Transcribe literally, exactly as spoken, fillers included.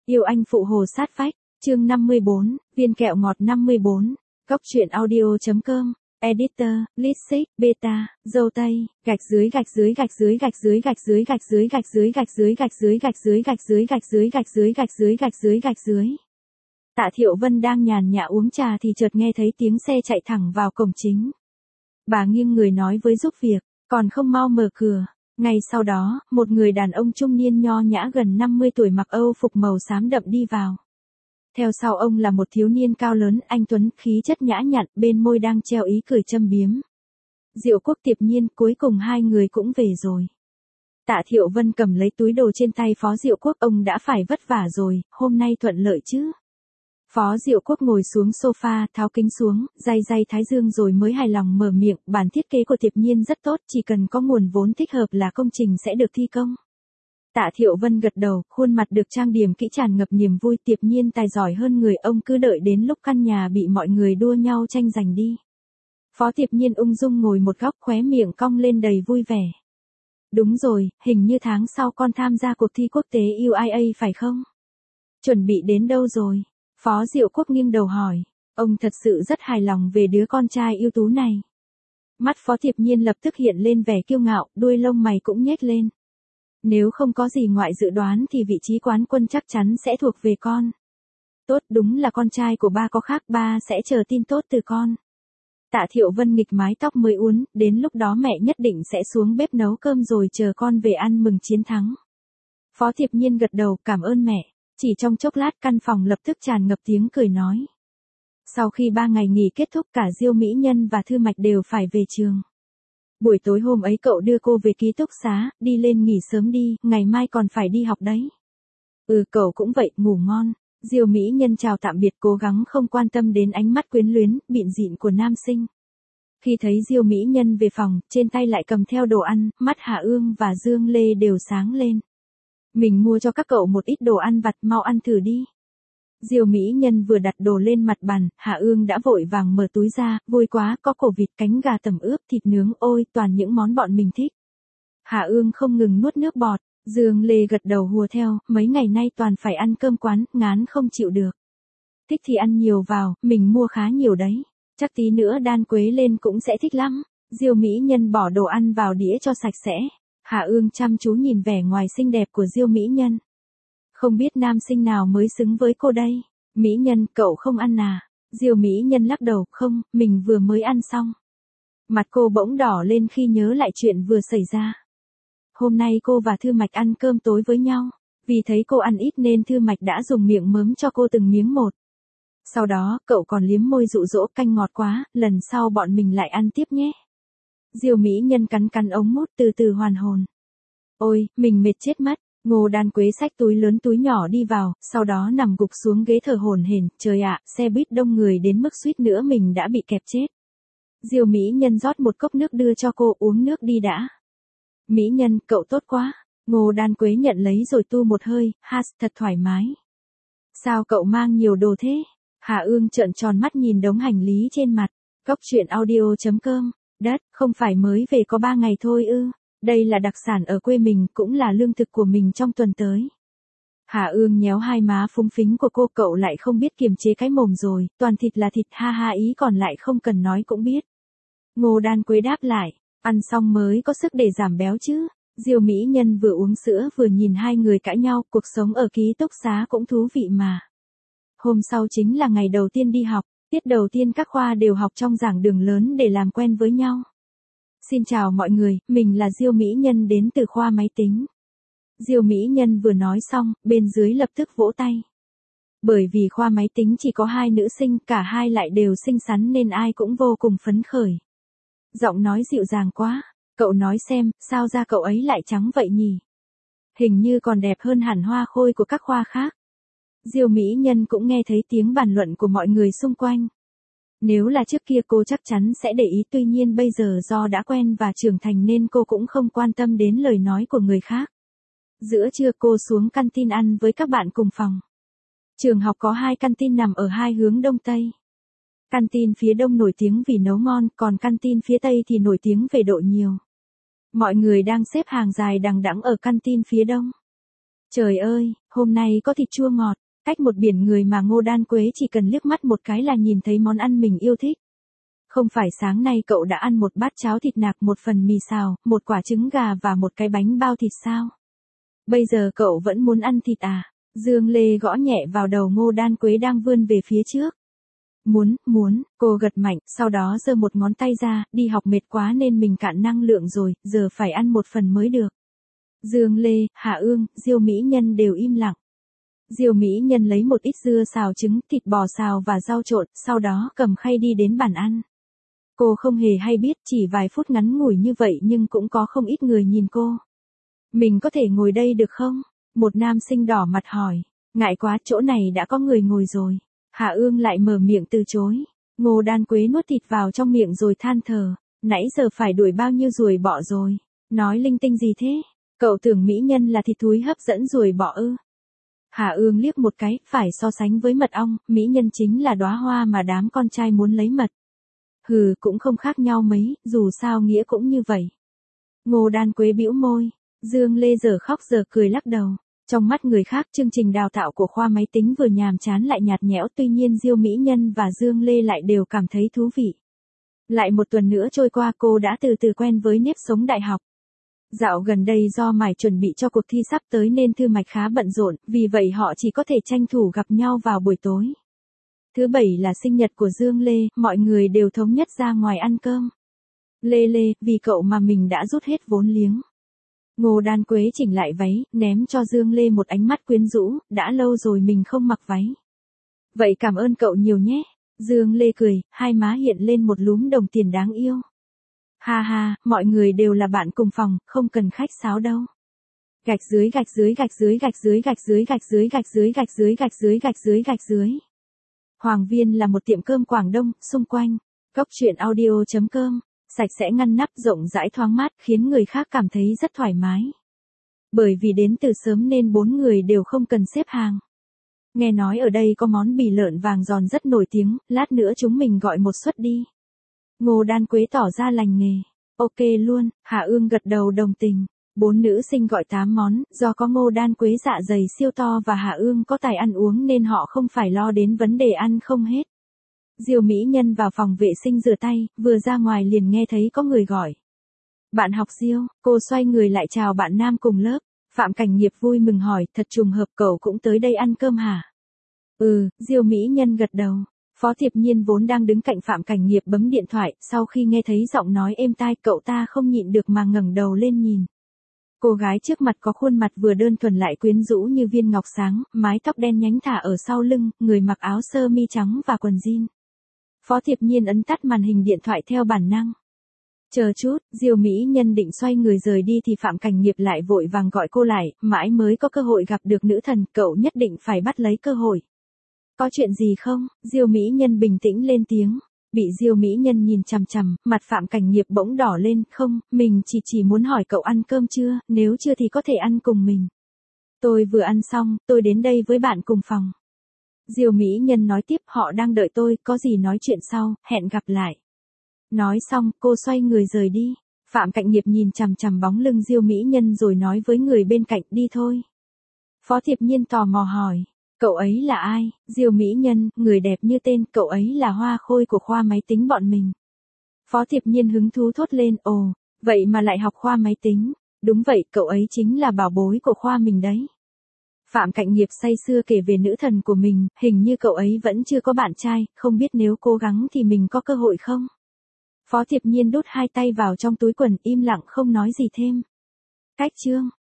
Yêu anh phụ hồ sát vách, chương năm mươi bốn, viên kẹo ngọt năm mươi bốn, Cóc truyện audio.com, editor, Lixit, beta, dâu tây, gạch dưới gạch dưới gạch dưới gạch dưới gạch dưới gạch dưới gạch dưới gạch dưới gạch dưới gạch dưới gạch dưới gạch dưới gạch dưới gạch dưới gạch dưới gạch dưới. Tạ Thiệu Vân đang nhàn nhã uống trà thì chợt nghe thấy tiếng xe chạy thẳng vào cổng chính. Bà nghiêng người nói với giúp việc, còn không mau mở cửa. Ngay sau đó, một người đàn ông trung niên nho nhã gần năm mươi tuổi mặc âu phục màu xám đậm đi vào. Theo sau ông là một thiếu niên cao lớn, anh tuấn, khí chất nhã nhặn, bên môi đang treo ý cười châm biếm. Diệu Quốc Tiệp Nhiên, cuối cùng hai người cũng về rồi. Tạ Thiệu Vân cầm lấy túi đồ trên tay Phó Diệu Quốc, ông đã phải vất vả rồi, hôm nay thuận lợi chứ? Phó Diệu Quốc ngồi xuống sofa, tháo kính xuống, day day thái dương rồi mới hài lòng mở miệng, bản thiết kế của Tiệp Nhiên rất tốt, chỉ cần có nguồn vốn thích hợp là công trình sẽ được thi công. Tạ Thiệu Vân gật đầu, khuôn mặt được trang điểm kỹ tràn ngập niềm vui, Tiệp Nhiên tài giỏi hơn người, ông cứ đợi đến lúc căn nhà bị mọi người đua nhau tranh giành đi. Phó Tiệp Nhiên ung dung ngồi một góc, khóe miệng cong lên đầy vui vẻ. Đúng rồi, hình như tháng sau con tham gia cuộc thi quốc tế u i a phải không? Chuẩn bị đến đâu rồi? Phó Diệu Quốc nghiêng đầu hỏi, ông thật sự rất hài lòng về đứa con trai ưu tú này. Mắt Phó Tiệp Nhiên lập tức hiện lên vẻ kiêu ngạo, đuôi lông mày cũng nhếch lên. Nếu không có gì ngoại dự đoán thì vị trí quán quân chắc chắn sẽ thuộc về con. Tốt, đúng là con trai của ba có khác, ba sẽ chờ tin tốt từ con. Tạ Thiệu Vân nghịch mái tóc mới uốn, đến lúc đó mẹ nhất định sẽ xuống bếp nấu cơm rồi chờ con về ăn mừng chiến thắng. Phó Tiệp Nhiên gật đầu, cảm ơn mẹ. Chỉ trong chốc lát căn phòng lập tức tràn ngập tiếng cười nói. Sau khi ba ngày nghỉ kết thúc, cả Diêu Mỹ Nhân và Thư Mạch đều phải về trường. Buổi tối hôm ấy cậu đưa cô về ký túc xá, đi lên nghỉ sớm đi, ngày mai còn phải đi học đấy. Ừ, cậu cũng vậy, ngủ ngon. Diêu Mỹ Nhân chào tạm biệt, cố gắng không quan tâm đến ánh mắt quyến luyến, bịn dịn của nam sinh. Khi thấy Diêu Mỹ Nhân về phòng, trên tay lại cầm theo đồ ăn, mắt Hạ Ương và Dương Lê đều sáng lên. Mình mua cho các cậu một ít đồ ăn vặt, mau ăn thử đi. Diêu Mỹ Nhân vừa đặt đồ lên mặt bàn, Hạ Ương đã vội vàng mở túi ra, vui quá, có cổ vịt, cánh gà tẩm ướp, thịt nướng, ôi, toàn những món bọn mình thích. Hạ Ương không ngừng nuốt nước bọt, Dương Lê gật đầu hùa theo, mấy ngày nay toàn phải ăn cơm quán, ngán không chịu được. Thích thì ăn nhiều vào, mình mua khá nhiều đấy. Chắc tí nữa Đan Quế lên cũng sẽ thích lắm. Diêu Mỹ Nhân bỏ đồ ăn vào đĩa cho sạch sẽ. Hạ Ương chăm chú nhìn vẻ ngoài xinh đẹp của Diêu Mỹ Nhân. Không biết nam sinh nào mới xứng với cô đây? Mỹ Nhân, cậu không ăn à? Diêu Mỹ Nhân lắc đầu, không, mình vừa mới ăn xong. Mặt cô bỗng đỏ lên khi nhớ lại chuyện vừa xảy ra. Hôm nay cô và Thư Mạch ăn cơm tối với nhau. Vì thấy cô ăn ít nên Thư Mạch đã dùng miệng mớm cho cô từng miếng một. Sau đó, cậu còn liếm môi dụ dỗ, canh ngọt quá, lần sau bọn mình lại ăn tiếp nhé. Diêu Mỹ Nhân cắn cắn ống mút từ từ hoàn hồn. Ôi, mình mệt chết mất. Ngô Đan Quế xách túi lớn túi nhỏ đi vào, sau đó nằm gục xuống ghế thở hổn hển. Trời ạ, xe buýt đông người đến mức suýt nữa mình đã bị kẹp chết. Diêu Mỹ Nhân rót một cốc nước đưa cho cô, uống nước đi đã. Mỹ Nhân, cậu tốt quá. Ngô Đan Quế nhận lấy rồi tu một hơi, ha, thật thoải mái. Sao cậu mang nhiều đồ thế? Hạ Ương trợn tròn mắt nhìn đống hành lý trên mặt. Cóc truyện audio.com, đất, không phải mới về có ba ngày thôi ư? Đây là đặc sản ở quê mình, cũng là lương thực của mình trong tuần tới. Hạ Ương nhéo hai má phúng phính của cô, cậu lại không biết kiềm chế cái mồm rồi, toàn thịt là thịt, ha ha, ý còn lại không cần nói cũng biết. Ngô Đan Quế đáp lại, ăn xong mới có sức để giảm béo chứ. Diêu Mỹ Nhân vừa uống sữa vừa nhìn hai người cãi nhau, cuộc sống ở ký túc xá cũng thú vị mà. Hôm sau chính là ngày đầu tiên đi học, tiết đầu tiên các khoa đều học trong giảng đường lớn để làm quen với nhau. Xin chào mọi người, mình là Diêu Mỹ Nhân đến từ khoa máy tính. Diêu Mỹ Nhân vừa nói xong, bên dưới lập tức vỗ tay. Bởi vì khoa máy tính chỉ có hai nữ sinh, cả hai lại đều xinh xắn nên ai cũng vô cùng phấn khởi. Giọng nói dịu dàng quá, cậu nói xem, sao da cậu ấy lại trắng vậy nhỉ? Hình như còn đẹp hơn hẳn Hoa Khôi của các khoa khác. Diêu Mỹ Nhân cũng nghe thấy tiếng bàn luận của mọi người xung quanh. Nếu là trước kia cô chắc chắn sẽ để ý, tuy nhiên bây giờ do đã quen và trưởng thành nên cô cũng không quan tâm đến lời nói của người khác. Giữa trưa cô xuống canteen ăn với các bạn cùng phòng. Trường học có hai canteen nằm ở hai hướng đông tây. Canteen phía đông nổi tiếng vì nấu ngon, còn canteen phía tây thì nổi tiếng về độ nhiều. Mọi người đang xếp hàng dài đằng đẵng ở canteen phía đông. Trời ơi, hôm nay có thịt chua ngọt, cách một biển người mà Ngô Đan Quế chỉ cần liếc mắt một cái là nhìn thấy món ăn mình yêu thích. Không phải sáng nay cậu đã ăn một bát cháo thịt nạc, một phần mì xào, một quả trứng gà và một cái bánh bao thịt sao? Bây giờ cậu vẫn muốn ăn thịt à? Dương Lê gõ nhẹ vào đầu Ngô Đan Quế đang vươn về phía trước. Muốn, muốn, cô gật mạnh, sau đó giơ một ngón tay ra, đi học mệt quá nên mình cạn năng lượng rồi, giờ phải ăn một phần mới được. Dương Lê, Hạ Ương, Diêu Mỹ Nhân đều im lặng. Diêu Mỹ Nhân lấy một ít dưa xào trứng, thịt bò xào và rau trộn, sau đó cầm khay đi đến bàn ăn. Cô không hề hay biết, chỉ vài phút ngắn ngủi như vậy nhưng cũng có không ít người nhìn cô. Mình có thể ngồi đây được không? Một nam sinh đỏ mặt hỏi. Ngại quá, chỗ này đã có người ngồi rồi. Hạ Ương lại mở miệng từ chối. Ngô Đan Quế nuốt thịt vào trong miệng rồi than thở. Nãy giờ phải đuổi bao nhiêu ruồi bọ rồi. Nói linh tinh gì thế? Cậu tưởng mỹ nhân là thịt thúi hấp dẫn ruồi bọ ư? Hạ Ương liếc một cái, phải so sánh với mật ong, mỹ nhân chính là đóa hoa mà đám con trai muốn lấy mật. Hừ, cũng không khác nhau mấy, dù sao nghĩa cũng như vậy. Ngô Đan Quế bĩu môi. Dương Lê giờ khóc giờ cười lắc đầu. Trong mắt người khác, chương trình đào tạo của khoa máy tính vừa nhàm chán lại nhạt nhẽo, tuy nhiên Diêu Mỹ Nhân và Dương Lê lại đều cảm thấy thú vị. Lại một tuần nữa trôi qua, cô đã từ từ quen với nếp sống đại học. Dạo gần đây do mải chuẩn bị cho cuộc thi sắp tới nên thư mạch khá bận rộn, vì vậy họ chỉ có thể tranh thủ gặp nhau vào buổi tối. Thứ bảy là sinh nhật của Dương Lê, mọi người đều thống nhất ra ngoài ăn cơm. Lê Lê, vì cậu mà mình đã rút hết vốn liếng. Ngô Đan Quế chỉnh lại váy, ném cho Dương Lê một ánh mắt quyến rũ, đã lâu rồi mình không mặc váy. Vậy cảm ơn cậu nhiều nhé. Dương Lê cười, hai má hiện lên một lúm đồng tiền đáng yêu. Ha ha, mọi người đều là bạn cùng phòng, không cần khách sáo đâu. Gạch dưới gạch dưới gạch dưới gạch dưới gạch dưới gạch dưới gạch dưới gạch dưới gạch dưới gạch dưới gạch dưới. Hoàng Viên là một tiệm cơm Quảng Đông, xung quanh. Cốc truyện audio chấm com. Sạch sẽ ngăn nắp, rộng rãi thoáng mát, khiến người khác cảm thấy rất thoải mái. Bởi vì đến từ sớm nên bốn người đều không cần xếp hàng. Nghe nói ở đây có món bì lợn vàng giòn rất nổi tiếng, lát nữa chúng mình gọi một suất đi. Ngô Đan Quế tỏ ra lành nghề. Ok luôn, Hạ Ương gật đầu đồng tình. Bốn nữ sinh gọi tám món, do có Ngô Đan Quế dạ dày siêu to và Hạ Ương có tài ăn uống nên họ không phải lo đến vấn đề ăn không hết. Diêu Mỹ Nhân vào phòng vệ sinh rửa tay, vừa ra ngoài liền nghe thấy có người gọi. Bạn học Diêu, cô xoay người lại chào bạn nam cùng lớp. Phạm Cảnh Nghiệp vui mừng hỏi, thật trùng hợp cậu cũng tới đây ăn cơm hả? Ừ, Diêu Mỹ Nhân gật đầu. Phó Thiệp Nhiên vốn đang đứng cạnh Phạm Cảnh Nghiệp bấm điện thoại, sau khi nghe thấy giọng nói êm tai cậu ta không nhịn được mà ngẩng đầu lên nhìn. Cô gái trước mặt có khuôn mặt vừa đơn thuần lại quyến rũ như viên ngọc sáng, mái tóc đen nhánh thả ở sau lưng, người mặc áo sơ mi trắng và quần jean. Phó Thiệp Nhiên ấn tắt màn hình điện thoại theo bản năng. Chờ chút, Diêu Mỹ Nhân định xoay người rời đi thì Phạm Cảnh Nghiệp lại vội vàng gọi cô lại, mãi mới có cơ hội gặp được nữ thần, cậu nhất định phải bắt lấy cơ hội. Có chuyện gì không? Diêu Mỹ Nhân bình tĩnh lên tiếng. Bị Diêu Mỹ Nhân nhìn chằm chằm, mặt Phạm Cảnh Nghiệp bỗng đỏ lên, không, mình chỉ chỉ muốn hỏi cậu ăn cơm chưa, nếu chưa thì có thể ăn cùng mình. Tôi vừa ăn xong, tôi đến đây với bạn cùng phòng. Diêu Mỹ Nhân nói tiếp, họ đang đợi tôi, có gì nói chuyện sau, hẹn gặp lại. Nói xong, cô xoay người rời đi. Phạm Cảnh Nghiệp nhìn chằm chằm bóng lưng Diêu Mỹ Nhân rồi nói với người bên cạnh, đi thôi. Phó Thiệp Nhiên tò mò hỏi, cậu ấy là ai? Diêu Mỹ Nhân, người đẹp như tên, cậu ấy là hoa khôi của khoa máy tính bọn mình. Phó Thiệp Nhiên hứng thú thốt lên, ồ, vậy mà lại học khoa máy tính. Đúng vậy, cậu ấy chính là bảo bối của khoa mình đấy. Phạm Cảnh Nghiệp say sưa kể về nữ thần của mình, hình như cậu ấy vẫn chưa có bạn trai, không biết nếu cố gắng thì mình có cơ hội không? Phó Thiệp Nhiên đút hai tay vào trong túi quần, im lặng không nói gì thêm. Cách chương